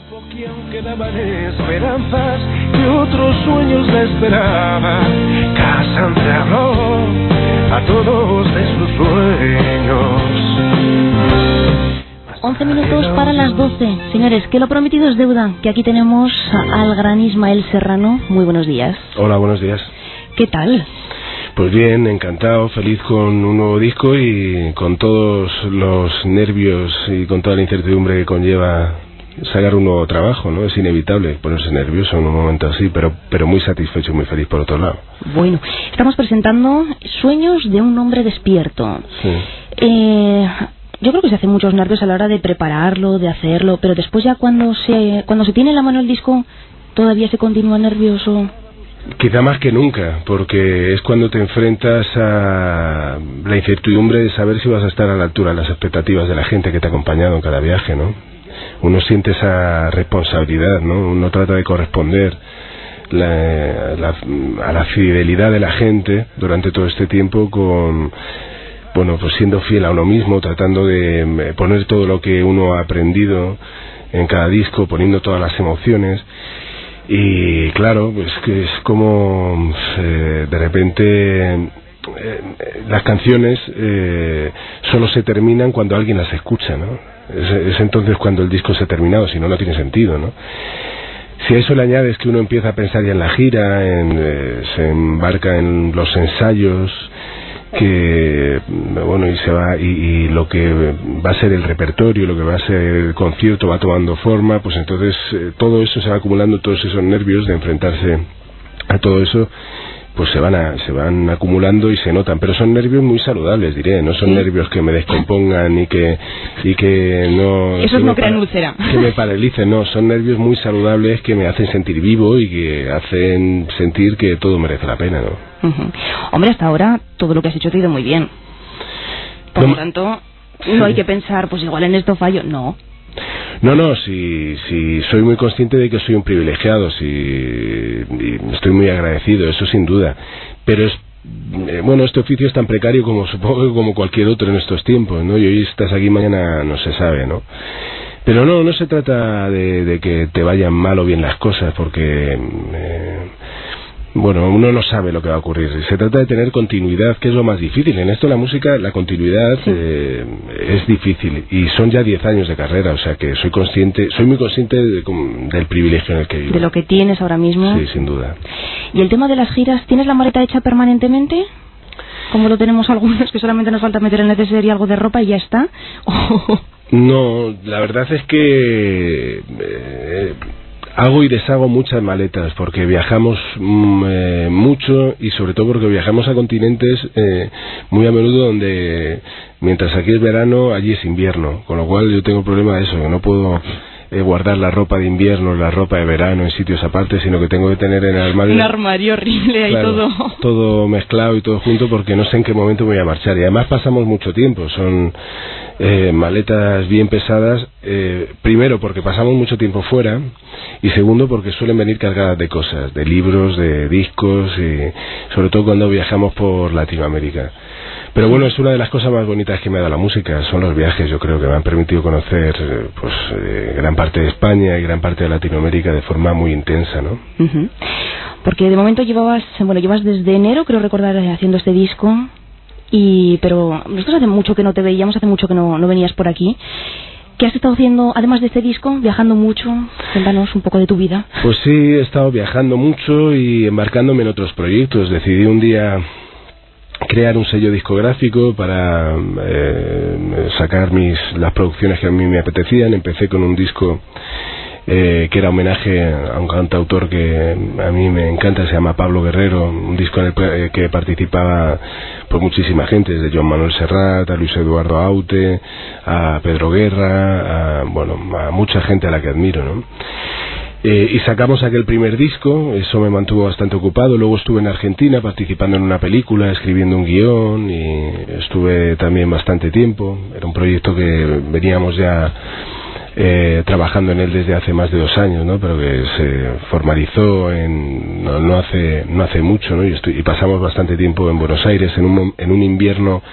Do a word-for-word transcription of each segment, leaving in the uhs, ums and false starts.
Que aunque daban esperanzas y otros sueños le esperaban, Cassandra habló a todos de sus sueños. once minutos para las doce. Señores, que lo prometido es deuda, que aquí tenemos al gran Ismael Serrano. Muy buenos días. Hola, buenos días. ¿Qué tal? Pues bien, encantado, feliz con un nuevo disco y con todos los nervios y con toda la incertidumbre que conlleva sacar un nuevo trabajo, ¿no? Es inevitable ponerse nervioso en un momento así, pero pero muy satisfecho y muy feliz por otro lado. Bueno, estamos presentando Sueños de un hombre despierto. Sí. Eh, yo creo que se hacen muchos nervios a la hora de prepararlo, de hacerlo, pero después ya cuando se cuando se tiene en la mano el disco, ¿todavía se continúa nervioso? Quizá más que nunca, porque es cuando te enfrentas a la incertidumbre de saber si vas a estar a la altura de las expectativas de la gente que te ha acompañado en cada viaje, ¿no? Uno siente esa responsabilidad, ¿no? Uno trata de corresponder la, la, a la fidelidad de la gente durante todo este tiempo con, bueno, pues siendo fiel a uno mismo, tratando de poner todo lo que uno ha aprendido en cada disco, poniendo todas las emociones. Y claro, pues que es como eh, de repente eh, las canciones eh, solo se terminan cuando alguien las escucha, ¿no? Es, es entonces cuando el disco se ha terminado, si no, no tiene sentido, ¿no? Si a eso le añades que uno empieza a pensar ya en la gira, en, eh, se embarca en los ensayos, que bueno, y se va y, y lo que va a ser el repertorio, lo que va a ser el concierto va tomando forma, pues entonces eh, todo eso se va acumulando, todos esos nervios de enfrentarse a todo eso, pues se van a, se van acumulando y se notan, pero son nervios muy saludables, diré, no son nervios que me descompongan y que y que no esos que no crean úlcera, que me paralicen, no, son nervios muy saludables que me hacen sentir vivo y que hacen sentir que todo merece la pena, ¿no? Uh-huh. Hombre, hasta ahora todo lo que has hecho te ha ido muy bien, por lo no, tanto no sí. hay que pensar, pues igual en esto fallo, no. No, no, si, si soy muy consciente de que soy un privilegiado, si y estoy muy agradecido, eso sin duda, pero es, eh, bueno, este oficio es tan precario como supongo como cualquier otro en estos tiempos, ¿no? Y hoy estás aquí, mañana no se sabe, ¿no? Pero no, no se trata de, de que te vayan mal o bien las cosas, porque eh, bueno, uno no sabe lo que va a ocurrir. Se trata de tener continuidad, que es lo más difícil. En esto la música, la continuidad sí. eh, es difícil. Y son ya diez años de carrera, o sea que soy consciente, soy muy consciente de, del privilegio en el que vivo. De lo que tienes ahora mismo. Sí, sin duda. ¿Y el tema de las giras, tienes la maleta hecha permanentemente? Como lo tenemos algunos, que solamente nos falta meter el necesario y algo de ropa y ya está. No, la verdad es que Eh, hago y deshago muchas maletas porque viajamos mm, eh, mucho y sobre todo porque viajamos a continentes eh, muy a menudo donde mientras aquí es verano, allí es invierno, con lo cual yo tengo problema de eso, que no puedo eh, guardar la ropa de invierno, la ropa de verano en sitios aparte, sino que tengo que tener en el armario un armario horrible ahí, claro, todo todo mezclado y todo junto porque no sé en qué momento me voy a marchar y además pasamos mucho tiempo, son eh, maletas bien pesadas, eh, primero porque pasamos mucho tiempo fuera y segundo porque suelen venir cargadas de cosas, de libros, de discos y sobre todo cuando viajamos por Latinoamérica. Pero bueno, es una de las cosas más bonitas que me ha dado la música, son los viajes, yo creo que me han permitido conocer pues eh, gran parte de España y gran parte de Latinoamérica de forma muy intensa, ¿no? Uh-huh. Porque de momento llevabas, bueno, llevas desde enero, creo recordar, haciendo este disco, y pero nosotros hace mucho que no te veíamos, hace mucho que no, no venías por aquí. ¿Qué has estado haciendo, además de este disco, viajando mucho? Cuéntanos un poco de tu vida. Pues sí, he estado viajando mucho y embarcándome en otros proyectos. Decidí un día crear un sello discográfico para eh, sacar mis las producciones que a mí me apetecían. Empecé con un disco eh, que era homenaje a un cantautor que a mí me encanta, se llama Pablo Guerrero, un disco en el que participaba pues muchísima gente, desde Joan Manuel Serrat, a Luis Eduardo Aute, a Pedro Guerra, a, bueno, a mucha gente a la que admiro, ¿no? Eh, y sacamos aquel primer disco, eso me mantuvo bastante ocupado. Luego estuve en Argentina participando en una película, escribiendo un guión, y estuve también bastante tiempo. Era un proyecto que veníamos ya eh, trabajando en él desde hace más de dos años, ¿no? Pero que se formalizó en, no, no hace no hace mucho, ¿no? Y, estoy, y pasamos bastante tiempo en Buenos Aires en un, en un invierno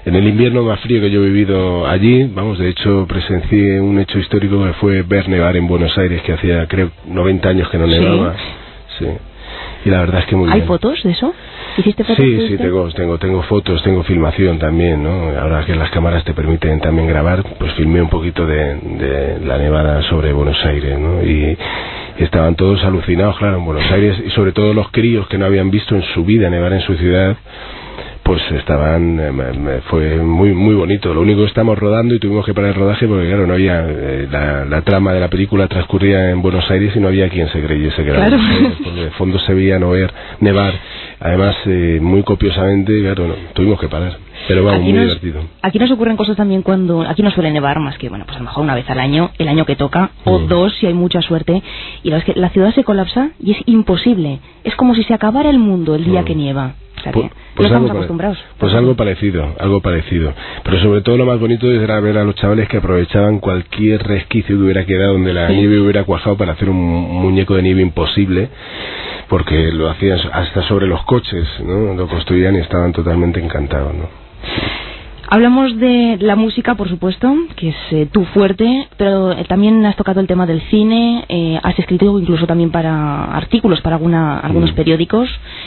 en el invierno más frío que yo he vivido allí. Vamos, de hecho presencié un hecho histórico que fue ver nevar en Buenos Aires, que hacía creo noventa años que no nevaba. Sí. Sí. Y la verdad es que muy bien. ¿Hay bien. fotos de eso? ¿Hiciste fotos? Sí, sí, tengo, tengo, tengo fotos, tengo filmación también, ¿no? Ahora que las cámaras te permiten también grabar, pues filmé un poquito de, de la nevada sobre Buenos Aires, ¿no? Y, y estaban todos alucinados, claro, en Buenos Aires, y sobre todo los críos que no habían visto en su vida nevar en su ciudad, pues estaban, eh, fue muy muy bonito. Lo único que estamos rodando y tuvimos que parar el rodaje porque claro, no había, eh, la, la trama de la película transcurría en Buenos Aires y no había quien se creyese que era claro. Buenos Aires, porque de fondo se veía nevar, nevar, además eh, muy copiosamente, claro, no, tuvimos que parar. Pero vamos, aquí muy nos, divertido. Aquí nos ocurren cosas también cuando... Aquí no suele nevar más que, bueno, pues a lo mejor una vez al año, el año que toca, o mm. dos si hay mucha suerte. Y la verdad es que la ciudad se colapsa y es imposible. Es como si se acabara el mundo el día mm. que nieva. O sea que pues, pues no estamos acostumbrados. Pues algo parecido, algo parecido. Pero sobre todo lo más bonito era ver a los chavales que aprovechaban cualquier resquicio que hubiera quedado donde la sí. nieve hubiera cuajado para hacer un muñeco de nieve imposible, porque lo hacían hasta sobre los coches, ¿no? Lo construían y estaban totalmente encantados, ¿no? Hablamos de la música, por supuesto, que es eh, tu fuerte, pero eh, también has tocado el tema del cine, eh, has escrito incluso también para artículos para alguna, algunos mm. periódicos.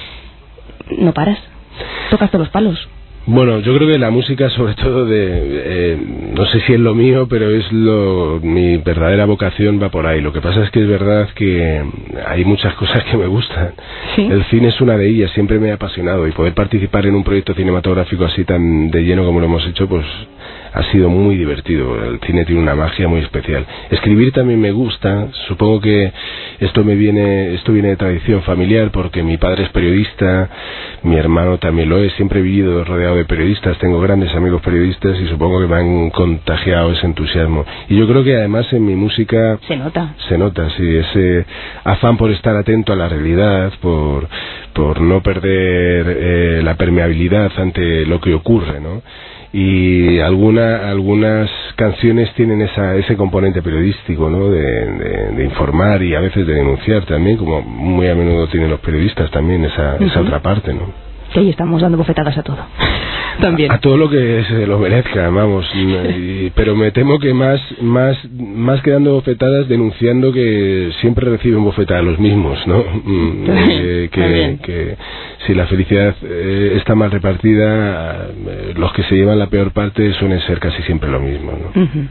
No paras, tocas todos los palos. Bueno, yo creo que la música, sobre todo de, eh, no sé si es lo mío, pero es lo, mi verdadera vocación va por ahí. Lo que pasa es que es verdad que hay muchas cosas que me gustan. ¿Sí? El cine es una de ellas, siempre me ha apasionado, y poder participar en un proyecto cinematográfico así tan de lleno como lo hemos hecho, pues ha sido muy divertido. El cine tiene una magia muy especial. Escribir también me gusta. Supongo que esto me viene, esto viene de tradición familiar, porque mi padre es periodista, mi hermano también lo es. Siempre he vivido rodeado de periodistas, tengo grandes amigos periodistas y supongo que me han contagiado ese entusiasmo. Y yo creo que además en mi música se nota. Se nota, sí, ese afán por estar atento a la realidad, por por no perder eh, la permeabilidad ante lo que ocurre, ¿no? Y alguna, algunas canciones tienen esa, ese componente periodístico, ¿no? De, de, de informar y a veces de denunciar también, como muy a menudo tienen los periodistas también esa, uh-huh. esa otra parte, ¿no? Que ahí estamos dando bofetadas a todo. También. A, a todo lo que se lo merezca, vamos. Y, pero me temo que más, más, más que dando bofetadas, denunciando que siempre reciben bofetadas los mismos, ¿no? Eh, que, que si la felicidad eh, está mal repartida, eh, los que se llevan la peor parte suelen ser casi siempre lo mismo, ¿no? Uh-huh.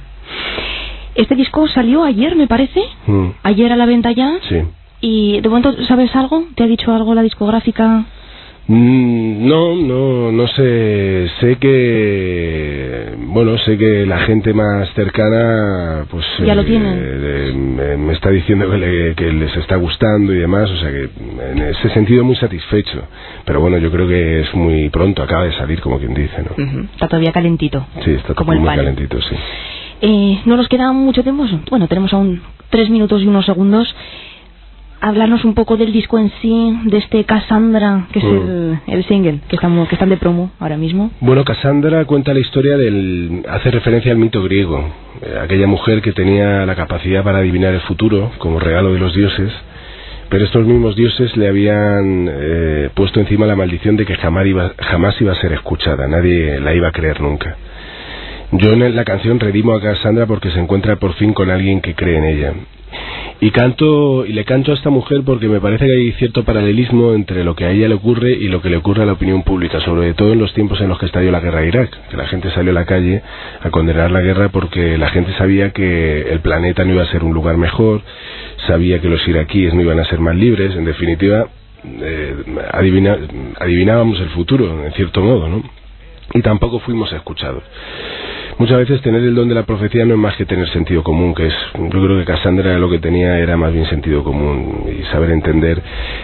Este disco salió ayer, me parece. Mm. Ayer a la venta ya. Sí. Y de momento, ¿sabes algo? ¿Te ha dicho algo la discográfica? Mm, no, no, no sé. Sé que, bueno, sé que la gente más cercana, pues, ya eh, lo tienen. Eh, me, me está diciendo que, le, que les está gustando y demás, o sea que en ese sentido muy satisfecho. Pero bueno, yo creo que es muy pronto, acaba de salir, como quien dice, ¿no? Uh-huh. Está todavía calentito. Sí, está como muy el pan. calentito, sí. Eh, no nos queda mucho tiempo. Bueno, tenemos aún tres minutos y unos segundos. Hablarnos un poco del disco en sí, de este Cassandra, que es mm. el, el single que estamos que están de promo ahora mismo. Bueno, Cassandra cuenta la historia del, hace referencia al mito griego, eh, aquella mujer que tenía la capacidad para adivinar el futuro como regalo de los dioses, pero estos mismos dioses le habían eh, puesto encima la maldición de que jamás iba, jamás iba a ser escuchada, nadie la iba a creer nunca. Yo en la canción redimo a Cassandra porque se encuentra por fin con alguien que cree en ella. Y canto y le canto a esta mujer porque me parece que hay cierto paralelismo entre lo que a ella le ocurre y lo que le ocurre a la opinión pública, sobre todo en los tiempos en los que estalló la guerra de Irak, que la gente salió a la calle a condenar la guerra porque la gente sabía que el planeta no iba a ser un lugar mejor, sabía que los iraquíes no iban a ser más libres, en definitiva eh, adivina, adivinábamos el futuro, en cierto modo, ¿no? Y tampoco fuimos escuchados. Muchas veces tener el don de la profecía no es más que tener sentido común, que es, yo creo que Cassandra lo que tenía era más bien sentido común y saber entender,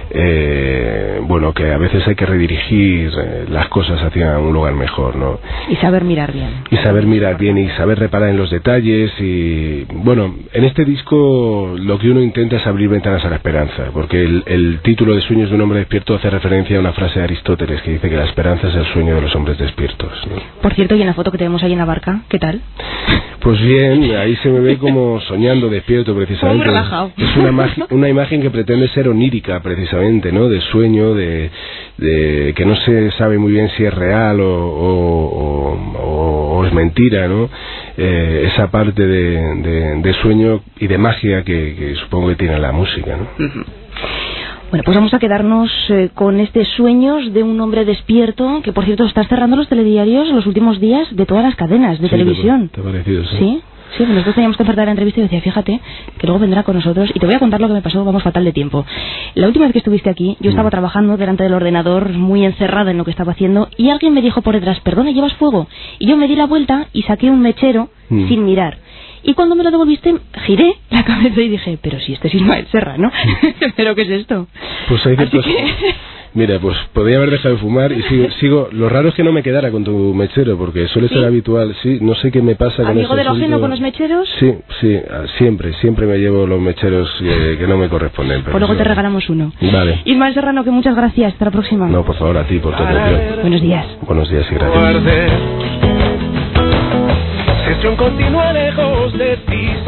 eh, bueno, que a veces hay que redirigir eh, las cosas hacia un lugar mejor, ¿no? Y saber mirar bien. Y saber mirar bien y saber reparar en los detalles y, bueno, en este disco lo que uno intenta es abrir ventanas a la esperanza, porque el, el título de Sueños de un hombre despierto hace referencia a una frase de Aristóteles que dice que la esperanza es el sueño de los hombres despiertos, ¿no? Por cierto, y en la foto que tenemos ahí en la barca, ¿Qué tal? Pues bien, ahí se me ve como soñando despierto precisamente. Muy relajado. Es una, magi- una imagen que pretende ser onírica precisamente, ¿no? De sueño, de, de que no se sabe muy bien si es real o, o, o, o es mentira, ¿no? Eh, esa parte de, de, de sueño y de magia que, que supongo que tiene la música, ¿no? Uh-huh. Bueno, pues vamos a quedarnos eh, con este Sueños de un hombre despierto, que por cierto estás cerrando los telediarios los últimos días de todas las cadenas de Sí, televisión. ¿Te ha parecido? Sí. Sí, sí, nosotros teníamos que ofertar la entrevista y decía, fíjate, que luego vendrá con nosotros y te voy a contar lo que me pasó, vamos fatal de tiempo. La última vez que estuviste aquí, yo estaba Mm. trabajando delante del ordenador, muy encerrada en lo que estaba haciendo, y alguien me dijo por detrás, perdona, ¿llevas fuego? Y yo me di la vuelta y saqué un mechero Mm. sin mirar. Y cuando me lo devolviste, giré la cabeza y dije, pero si este es Ismael Serra, ¿no? ¿Pero qué es esto? Pues hay Así ciertos... que... Mira, pues podría haber dejado de fumar y sigo, sigo... Lo raro es que no me quedara con tu mechero, porque suele ¿Sí? ser habitual, sí, no sé qué me pasa con ¿Amigo eso. del ajeno siento- con los mecheros? Sí, sí, ah, siempre, siempre me llevo los mecheros que, que no me corresponden. Pero Pues luego te eso- regalamos uno. Vale. Ismael Serrano, que muchas gracias. Hasta la próxima. No, por favor, a ti, por tu atención. Buenos días. Buenos días y gracias. Guarde. Sesión continua lejos de ti.